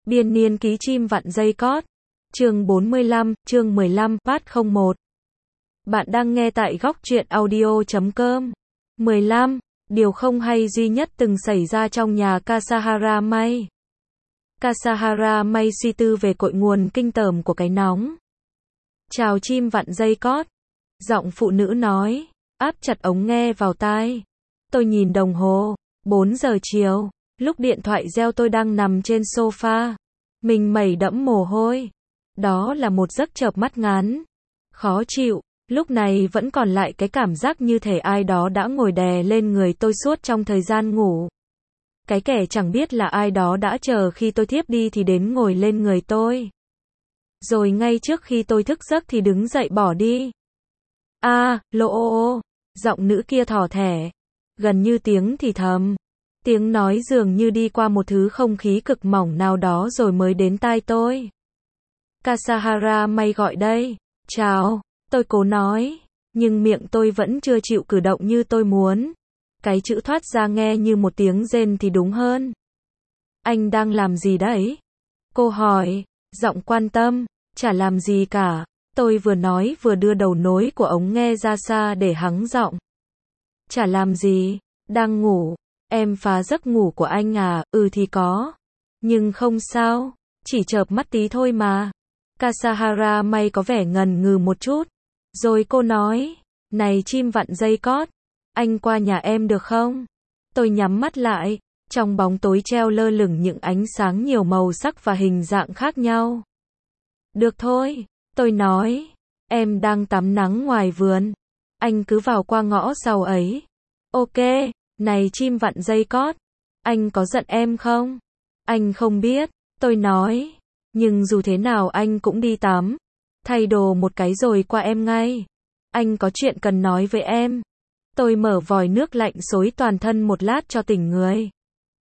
Biên niên ký chim vặn dây cót. Chương 45, chương 15, Part 01. Bạn đang nghe tại góc truyện audio.com. 15. Điều không hay duy nhất từng xảy ra trong nhà Kasahara May. Kasahara May suy tư về cội nguồn kinh tởm của cái nóng. Chào chim vặn dây cót. Giọng phụ nữ nói, áp chặt ống nghe vào tai. Tôi nhìn đồng hồ, 4 giờ chiều. Lúc điện thoại reo tôi đang nằm trên sofa. Mình mẩy đẫm mồ hôi. Đó là một giấc chợp mắt ngắn. Khó chịu, lúc này vẫn còn lại cái cảm giác như thể ai đó đã ngồi đè lên người tôi suốt trong thời gian ngủ. Cái kẻ chẳng biết là ai đó đã chờ khi tôi thiếp đi thì đến ngồi lên người tôi. Rồi ngay trước khi tôi thức giấc thì đứng dậy bỏ đi. Lô ô, giọng nữ kia thỏ thẻ. Gần như tiếng thì thầm. Tiếng nói dường như đi qua một thứ không khí cực mỏng nào đó rồi mới đến tai tôi. Kasahara May gọi đây. Chào, tôi cố nói. Nhưng miệng tôi vẫn chưa chịu cử động như tôi muốn. Cái chữ thoát ra nghe như một tiếng rên thì đúng hơn. Anh đang làm gì đấy? Cô hỏi, giọng quan tâm. Chả làm gì cả. Tôi vừa nói vừa đưa đầu nối của ống nghe ra xa để hắng giọng. Chả làm gì, đang ngủ. Em phá giấc ngủ của anh à? Thì có. Nhưng không sao, chỉ chợp mắt tí thôi mà. Kasahara May có vẻ ngần ngừ một chút. Rồi cô nói, này chim vặn dây cót, anh qua nhà em được không? Tôi nhắm mắt lại, trong bóng tối treo lơ lửng những ánh sáng nhiều màu sắc và hình dạng khác nhau. Được thôi, tôi nói, em đang tắm nắng ngoài vườn. Anh cứ vào qua ngõ sau ấy. Ok. Này chim vặn dây cót, anh có giận em không? Anh không biết, tôi nói. Nhưng dù thế nào anh cũng đi tắm. Thay đồ một cái rồi qua em ngay. Anh có chuyện cần nói với em. Tôi mở vòi nước lạnh xối toàn thân một lát cho tỉnh người.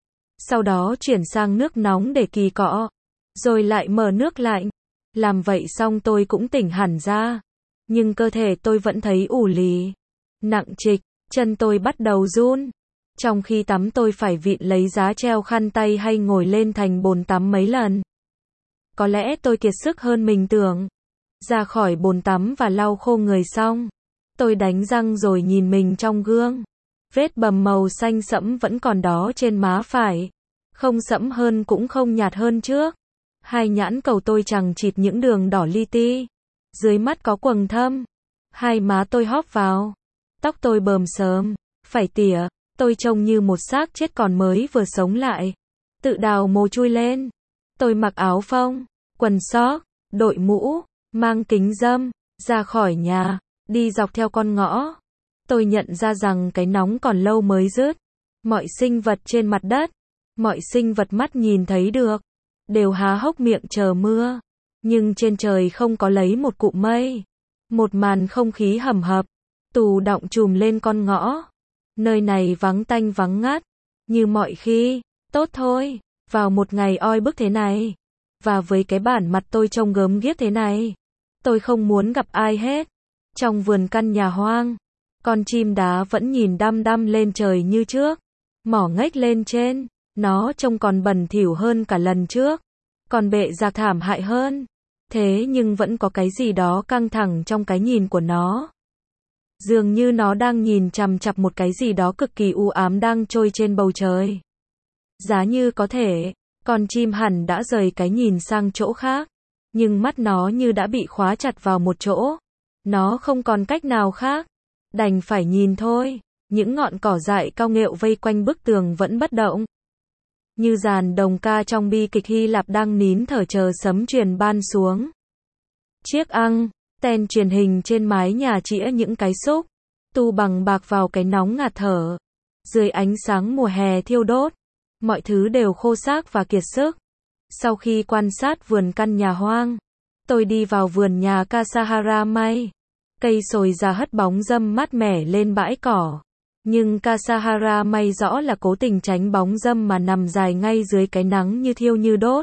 Sau đó chuyển sang nước nóng để kỳ cọ. Rồi lại mở nước lạnh. Làm vậy xong tôi cũng tỉnh hẳn ra. Nhưng cơ thể tôi vẫn thấy ù lì. Nặng trịch, chân tôi bắt đầu run. Trong khi tắm tôi phải vịn lấy giá treo khăn tay hay ngồi lên thành bồn tắm mấy lần. Có lẽ tôi kiệt sức hơn mình tưởng. Ra khỏi bồn tắm và lau khô người xong. Tôi đánh răng rồi nhìn mình trong gương. Vết bầm màu xanh sẫm vẫn còn đó trên má phải. Không sẫm hơn cũng không nhạt hơn trước. Hai nhãn cầu tôi chằng chịt những đường đỏ li ti. Dưới mắt có quầng thâm. Hai má tôi hóp vào. Tóc tôi bờm xờm. Phải tỉa. Tôi trông như một xác chết còn mới vừa sống lại. Tự đào mồ chui lên. Tôi mặc áo phông, quần sóc, đội mũ, mang kính râm, ra khỏi nhà, đi dọc theo con ngõ. Tôi nhận ra rằng cái nóng còn lâu mới dứt. Mọi sinh vật trên mặt đất, mọi sinh vật mắt nhìn thấy được, đều há hốc miệng chờ mưa. Nhưng trên trời không có lấy một cụm mây. Một màn không khí hầm hập, tù đọng trùm lên con ngõ. Nơi này vắng tanh vắng ngắt, như mọi khi, tốt thôi, vào một ngày oi bức thế này, và với cái bản mặt tôi trông gớm ghiếc thế này, tôi không muốn gặp ai hết. Trong vườn căn nhà hoang, con chim đá vẫn nhìn đăm đăm lên trời như trước, mỏ ngách lên trên, nó trông còn bẩn thỉu hơn cả lần trước, còn bệ rạc thảm hại hơn, thế nhưng vẫn có cái gì đó căng thẳng trong cái nhìn của nó. Dường như nó đang nhìn chằm chằm một cái gì đó cực kỳ u ám đang trôi trên bầu trời. Giá như có thể, con chim hẳn đã rời cái nhìn sang chỗ khác. Nhưng mắt nó như đã bị khóa chặt vào một chỗ. Nó không còn cách nào khác. Đành phải nhìn thôi. Những ngọn cỏ dại cao nghệu vây quanh bức tường vẫn bất động. Như dàn đồng ca trong bi kịch Hy Lạp đang nín thở chờ sấm truyền ban xuống. Chiếc ten truyền hình trên mái nhà chĩa những cái xúc tu bằng bạc vào cái nóng ngạt thở. Dưới ánh sáng mùa hè thiêu đốt, mọi thứ đều khô xác và kiệt sức. Sau khi quan sát vườn căn nhà hoang, tôi đi vào vườn nhà Kasahara May. Cây sồi già hất bóng râm mát mẻ lên bãi cỏ. Nhưng Kasahara May rõ là cố tình tránh bóng râm mà nằm dài ngay dưới cái nắng như thiêu như đốt.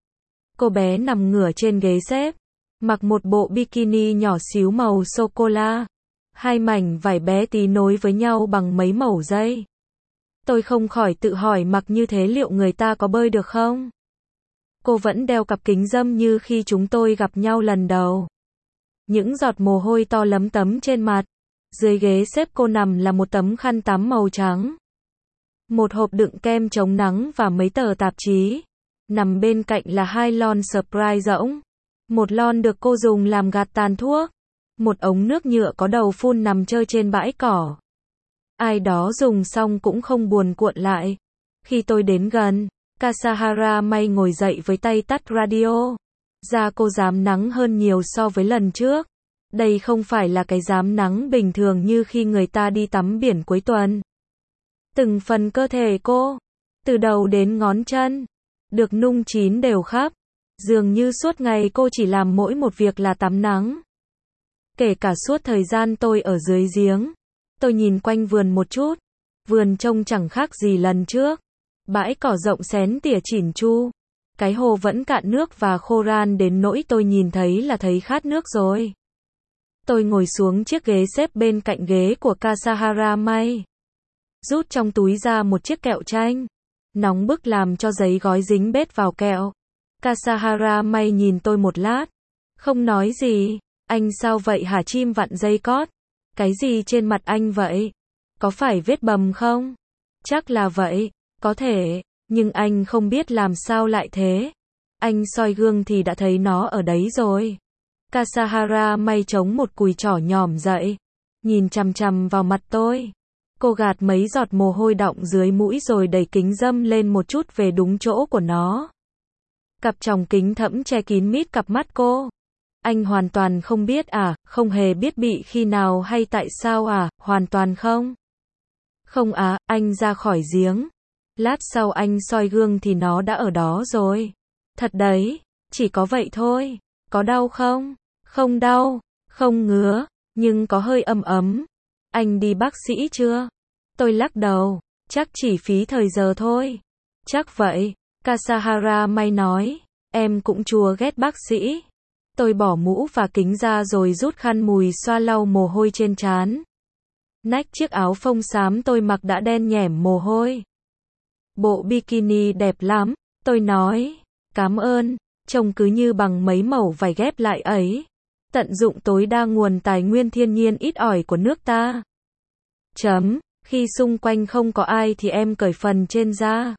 Cô bé nằm ngửa trên ghế xếp, mặc một bộ bikini nhỏ xíu màu sô-cô-la. Hai mảnh vải bé tí nối với nhau bằng mấy mẩu dây. Tôi không khỏi tự hỏi mặc như thế liệu người ta có bơi được không? Cô vẫn đeo cặp kính râm như khi chúng tôi gặp nhau lần đầu. Những giọt mồ hôi to lấm tấm trên mặt. Dưới ghế xếp cô nằm là một tấm khăn tắm màu trắng. Một hộp đựng kem chống nắng và mấy tờ tạp chí. Nằm bên cạnh là 2 lon Sprite rỗng. Một lon được cô dùng làm gạt tàn thuốc. Một ống nước nhựa có đầu phun nằm chơi trên bãi cỏ. Ai đó dùng xong cũng không buồn cuộn lại. Khi tôi đến gần, Kasahara May ngồi dậy với tay tắt radio. Da cô rám nắng hơn nhiều so với lần trước. Đây không phải là cái rám nắng bình thường như khi người ta đi tắm biển cuối tuần. Từng phần cơ thể cô, từ đầu đến ngón chân, được nung chín đều khắp. Dường như suốt ngày cô chỉ làm mỗi một việc là tắm nắng. Kể cả suốt thời gian tôi ở dưới giếng, tôi nhìn quanh vườn một chút. Vườn trông chẳng khác gì lần trước. Bãi cỏ rộng xén tỉa chỉn chu. Cái hồ vẫn cạn nước và khô ran đến nỗi tôi nhìn thấy là thấy khát nước rồi. Tôi ngồi xuống chiếc ghế xếp bên cạnh ghế của Kasahara May. Rút trong túi ra một chiếc kẹo chanh. Nóng bức làm cho giấy gói dính bết vào kẹo. Kasahara May nhìn tôi một lát. Không nói gì. Anh sao vậy hả chim vặn dây cót? Cái gì trên mặt anh vậy? Có phải vết bầm không? Chắc là vậy. Có thể. Nhưng anh không biết làm sao lại thế. Anh soi gương thì đã thấy nó ở đấy rồi. Kasahara May chống một cùi trỏ nhỏm dậy. Nhìn chằm chằm vào mặt tôi. Cô gạt mấy giọt mồ hôi đọng dưới mũi rồi đẩy kính râm lên một chút về đúng chỗ của nó. Cặp tròng kính thẫm che kín mít cặp mắt cô. Anh hoàn toàn không biết à, không hề biết bị khi nào hay tại sao à, hoàn toàn không. Không à, anh ra khỏi giếng. Lát sau anh soi gương thì nó đã ở đó rồi. Thật đấy, chỉ có vậy thôi. Có đau không? Không đau, không ngứa, nhưng có hơi ấm ấm. Anh đi bác sĩ chưa? Tôi lắc đầu, chắc chỉ phí thời giờ thôi. Chắc vậy, Kasahara May nói, em cũng chua ghét bác sĩ. Tôi bỏ mũ và kính ra rồi rút khăn mùi xoa lau mồ hôi trên trán. Nách chiếc áo phông xám tôi mặc đã đen nhẻm mồ hôi. Bộ bikini đẹp lắm, tôi nói. Cảm ơn, trông cứ như bằng mấy mẩu vải ghép lại ấy. Tận dụng tối đa nguồn tài nguyên thiên nhiên ít ỏi của nước ta. Khi xung quanh không có ai thì em cởi phần trên ra.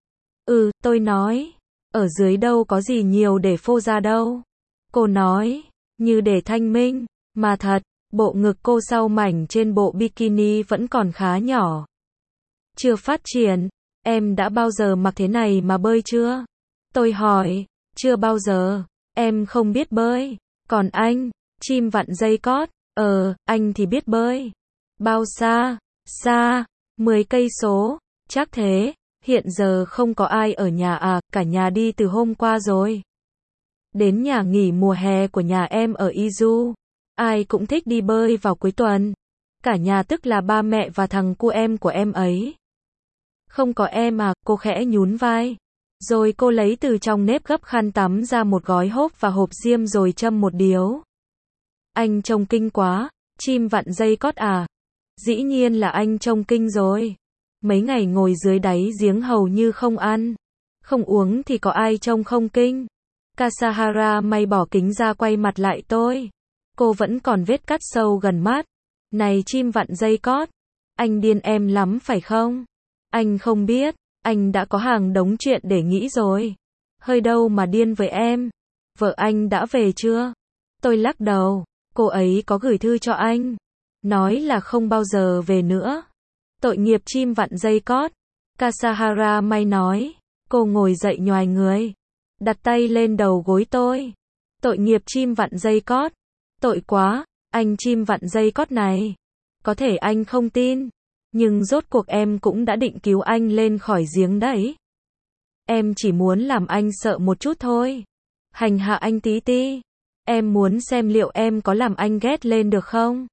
Tôi nói. Ở dưới đâu có gì nhiều để phô ra đâu. Cô nói. Như để thanh minh. Mà thật, bộ ngực cô sau mảnh trên bộ bikini vẫn còn khá nhỏ. Chưa phát triển. Em đã bao giờ mặc thế này mà bơi chưa? Tôi hỏi. Chưa bao giờ. Em không biết bơi. Còn anh, chim vặn dây cót. Anh thì biết bơi. Bao xa? Xa. 10 cây số. Chắc thế. Hiện giờ không có ai ở nhà à, cả nhà đi từ hôm qua rồi. Đến nhà nghỉ mùa hè của nhà em ở Izu. Ai cũng thích đi bơi vào cuối tuần. Cả nhà tức là ba mẹ và thằng cu em của em ấy. Không có em à, cô khẽ nhún vai. Rồi cô lấy từ trong nếp gấp khăn tắm ra một gói hốp và hộp diêm rồi châm một điếu. Anh trông kinh quá, chim vặn dây cót à. Dĩ nhiên là anh trông kinh rồi. Mấy ngày ngồi dưới đáy giếng hầu như không ăn, không uống thì có ai trông không kinh. Kasahara May bỏ kính ra quay mặt lại tôi. Cô vẫn còn vết cắt sâu gần mắt. Này chim vặn dây cót, anh điên em lắm phải không? Anh không biết, anh đã có hàng đống chuyện để nghĩ rồi. Hơi đâu mà điên với em. Vợ anh đã về chưa? Tôi lắc đầu, cô ấy có gửi thư cho anh. Nói là không bao giờ về nữa. Tội nghiệp chim vặn dây cót. Kasahara May nói. Cô ngồi dậy nhoài người. Đặt tay lên đầu gối tôi. Tội nghiệp chim vặn dây cót. Tội quá, anh chim vặn dây cót này. Có thể anh không tin. Nhưng rốt cuộc em cũng đã định cứu anh lên khỏi giếng đấy. Em chỉ muốn làm anh sợ một chút thôi. Hành hạ anh tí ti. Em muốn xem liệu em có làm anh ghét lên được không?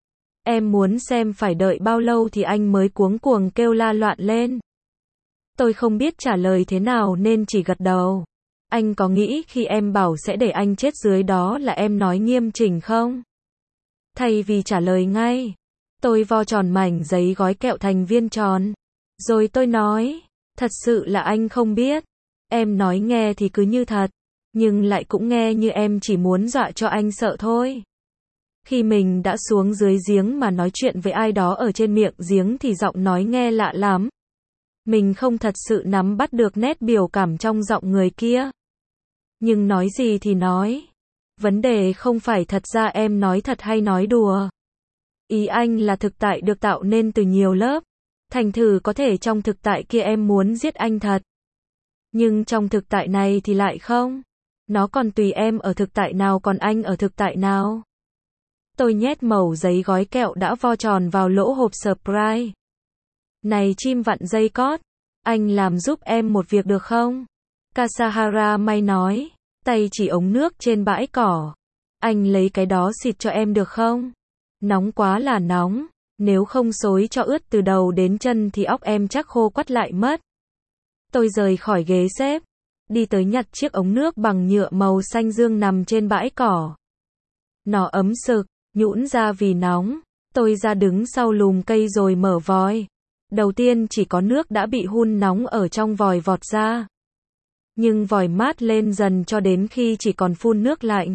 Em muốn xem phải đợi bao lâu thì anh mới cuống cuồng kêu la loạn lên. Tôi không biết trả lời thế nào nên chỉ gật đầu. Anh có nghĩ khi em bảo sẽ để anh chết dưới đó là em nói nghiêm chỉnh không? Thay vì trả lời ngay, tôi vo tròn mảnh giấy gói kẹo thành viên tròn. Rồi tôi nói, thật sự là anh không biết. Em nói nghe thì cứ như thật, nhưng lại cũng nghe như em chỉ muốn dọa cho anh sợ thôi. Khi mình đã xuống dưới giếng mà nói chuyện với ai đó ở trên miệng giếng thì giọng nói nghe lạ lắm. Mình không thật sự nắm bắt được nét biểu cảm trong giọng người kia. Nhưng nói gì thì nói. Vấn đề không phải thật ra em nói thật hay nói đùa. Ý anh là thực tại được tạo nên từ nhiều lớp. Thành thử có thể trong thực tại kia em muốn giết anh thật. Nhưng trong thực tại này thì lại không. Nó còn tùy em ở thực tại nào còn anh ở thực tại nào. Tôi nhét mẩu giấy gói kẹo đã vo tròn vào lỗ hộp surprise. Này chim vặn dây cót, anh làm giúp em một việc được không? Kasahara May nói, tay chỉ ống nước trên bãi cỏ. Anh lấy cái đó xịt cho em được không? Nóng quá là nóng, nếu không xối cho ướt từ đầu đến chân thì óc em chắc khô quắt lại mất. Tôi rời khỏi ghế xếp, đi tới nhặt chiếc ống nước bằng nhựa màu xanh dương nằm trên bãi cỏ. Nó ấm sực, nhũn ra vì nóng. Tôi ra đứng sau lùm cây rồi mở vòi. Đầu tiên chỉ có nước đã bị hun nóng ở trong vòi vọt ra. Nhưng vòi mát lên dần cho đến khi chỉ còn phun nước lạnh.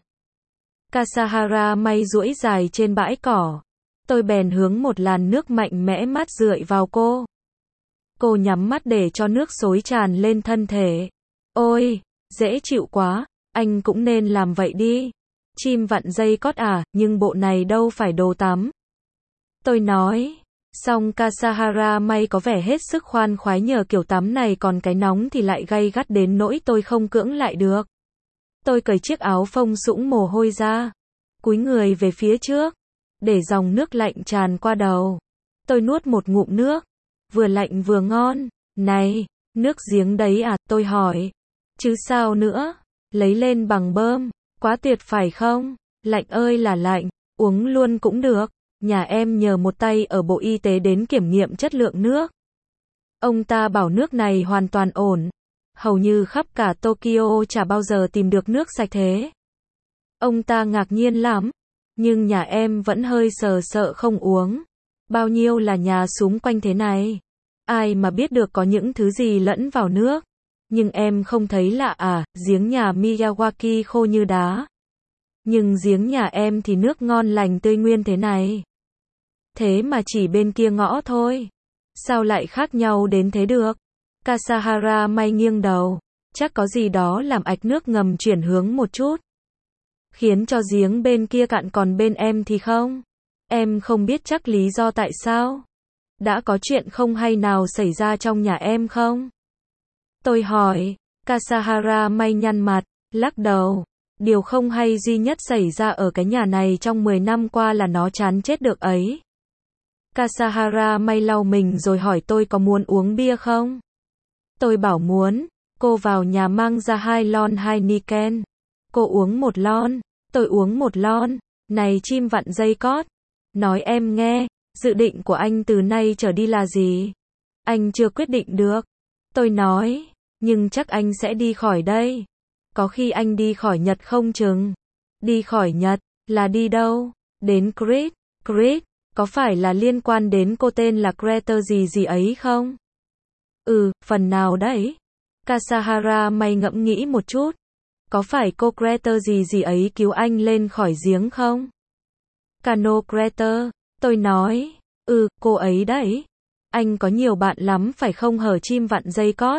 Kasahara May duỗi dài trên bãi cỏ. Tôi bèn hướng một làn nước mạnh mẽ mát rượi vào cô. Cô nhắm mắt để cho nước xối tràn lên thân thể. Ôi, dễ chịu quá, anh cũng nên làm vậy đi. Chim vặn dây cót à, nhưng bộ này đâu phải đồ tắm. Tôi nói. Song Kasahara May có vẻ hết sức khoan khoái nhờ kiểu tắm này còn cái nóng thì lại gay gắt đến nỗi tôi không cưỡng lại được. Tôi cởi chiếc áo phông sũng mồ hôi ra. Cúi người về phía trước. Để dòng nước lạnh tràn qua đầu. Tôi nuốt một ngụm nước. Vừa lạnh vừa ngon. Này, nước giếng đấy à, tôi hỏi. Chứ sao nữa, lấy lên bằng bơm. Quá tuyệt phải không? Lạnh ơi là lạnh, uống luôn cũng được. Nhà em nhờ một tay ở Bộ Y tế đến kiểm nghiệm chất lượng nước. Ông ta bảo nước này hoàn toàn ổn. Hầu như khắp cả Tokyo chả bao giờ tìm được nước sạch thế. Ông ta ngạc nhiên lắm. Nhưng nhà em vẫn hơi sợ không uống. Bao nhiêu là nhà xung quanh thế này. Ai mà biết được có những thứ gì lẫn vào nước. Nhưng em không thấy lạ à, giếng nhà Miyawaki khô như đá. Nhưng giếng nhà em thì nước ngon lành tươi nguyên thế này. Thế mà chỉ bên kia ngõ thôi. Sao lại khác nhau đến thế được? Kasahara May nghiêng đầu. Chắc có gì đó làm ạch nước ngầm chuyển hướng một chút. Khiến cho giếng bên kia cạn còn bên em thì không. Em không biết chắc lý do tại sao. Đã có chuyện không hay nào xảy ra trong nhà em không? Tôi hỏi. Kasahara May nhăn mặt, lắc đầu. Điều không hay duy nhất xảy ra ở cái nhà này trong 10 năm qua là nó chán chết được ấy. Kasahara May lau mình rồi hỏi tôi có muốn uống bia không? Tôi bảo muốn. Cô vào nhà mang ra 2 lon Heineken. Cô uống 1 lon. Tôi uống 1 lon. Này chim vặn dây cót. Nói em nghe, dự định của anh từ nay trở đi là gì? Anh chưa quyết định được. Tôi nói, nhưng chắc anh sẽ đi khỏi đây. Có khi anh đi khỏi Nhật không chừng. Đi khỏi Nhật, là đi đâu? Đến Crete. Crete, có phải là liên quan đến cô tên là Crete gì ấy không? Phần nào đấy? Kasahara May ngẫm nghĩ một chút. Có phải cô Crete gì ấy cứu anh lên khỏi giếng không? Cano Crete, tôi nói. Cô ấy đấy. Anh có nhiều bạn lắm phải không hở chim vặn dây cót?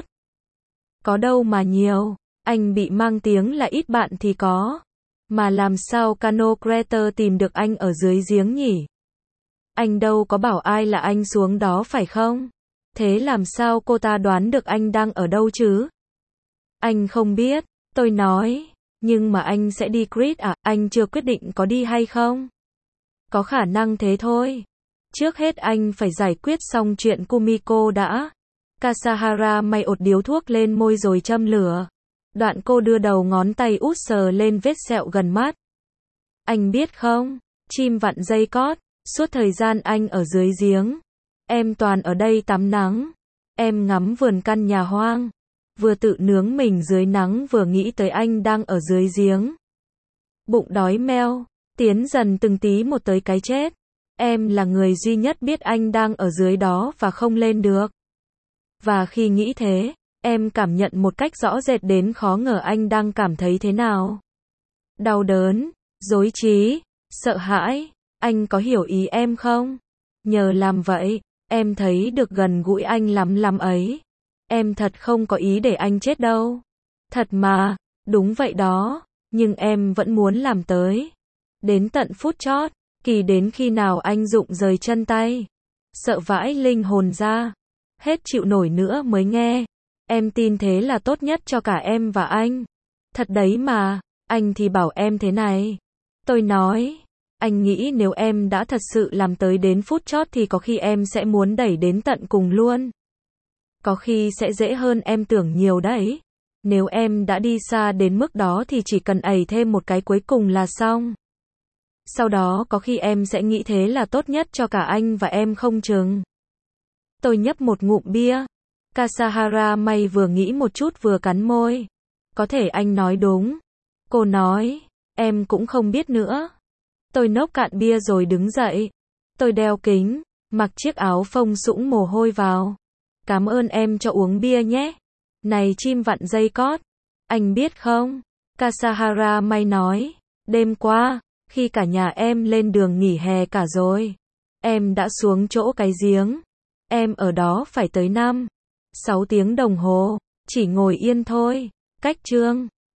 Có đâu mà nhiều. Anh bị mang tiếng là ít bạn thì có. Mà làm sao Cano Crete tìm được anh ở dưới giếng nhỉ? Anh đâu có bảo ai là anh xuống đó phải không? Thế làm sao cô ta đoán được anh đang ở đâu chứ? Anh không biết, tôi nói. Nhưng mà anh sẽ đi Crete à? Anh chưa quyết định có đi hay không? Có khả năng thế thôi. Trước hết anh phải giải quyết xong chuyện Kumiko đã. Kasahara May ột điếu thuốc lên môi rồi châm lửa. Đoạn cô đưa đầu ngón tay út sờ lên vết sẹo gần mắt. Anh biết không, chim vặn dây cót, suốt thời gian anh ở dưới giếng, em toàn ở đây tắm nắng. Em ngắm vườn căn nhà hoang, vừa tự nướng mình dưới nắng vừa nghĩ tới anh đang ở dưới giếng. Bụng đói meo, tiến dần từng tí một tới cái chết. Em là người duy nhất biết anh đang ở dưới đó và không lên được. Và khi nghĩ thế, Em cảm nhận một cách rõ rệt đến khó ngờ anh đang cảm thấy thế nào. Đau đớn, rối trí, sợ hãi. Anh có hiểu ý em không? Nhờ làm vậy, em thấy được gần gũi anh lắm lắm ấy. Em thật không có ý để anh chết đâu. Thật mà, đúng vậy đó, nhưng em vẫn muốn làm tới. Đến tận phút chót, kỳ đến khi nào anh rụng rời chân tay. Sợ vãi linh hồn ra. Hết chịu nổi nữa mới nghe. Em tin thế là tốt nhất cho cả em và anh. Thật đấy mà, anh thì bảo em thế này. Tôi nói, anh nghĩ nếu em đã thật sự làm tới đến phút chót thì có khi em sẽ muốn đẩy đến tận cùng luôn. Có khi sẽ dễ hơn em tưởng nhiều đấy. Nếu em đã đi xa đến mức đó thì chỉ cần ẩy thêm một cái cuối cùng là xong. Sau đó có khi em sẽ nghĩ thế là tốt nhất cho cả anh và em không chừng. Tôi nhấp một ngụm bia. Kasahara May vừa nghĩ một chút vừa cắn môi. Có thể anh nói đúng. Cô nói, em cũng không biết nữa. Tôi nốc cạn bia rồi đứng dậy. Tôi đeo kính, mặc chiếc áo phông sũng mồ hôi vào. Cảm ơn em cho uống bia nhé. Này chim vặn dây cót. Anh biết không? Kasahara May nói. Đêm qua, khi cả nhà em lên đường nghỉ hè cả rồi. Em đã xuống chỗ cái giếng. Em ở đó phải tới 5, 6 tiếng đồng hồ. Chỉ ngồi yên thôi. Cách chương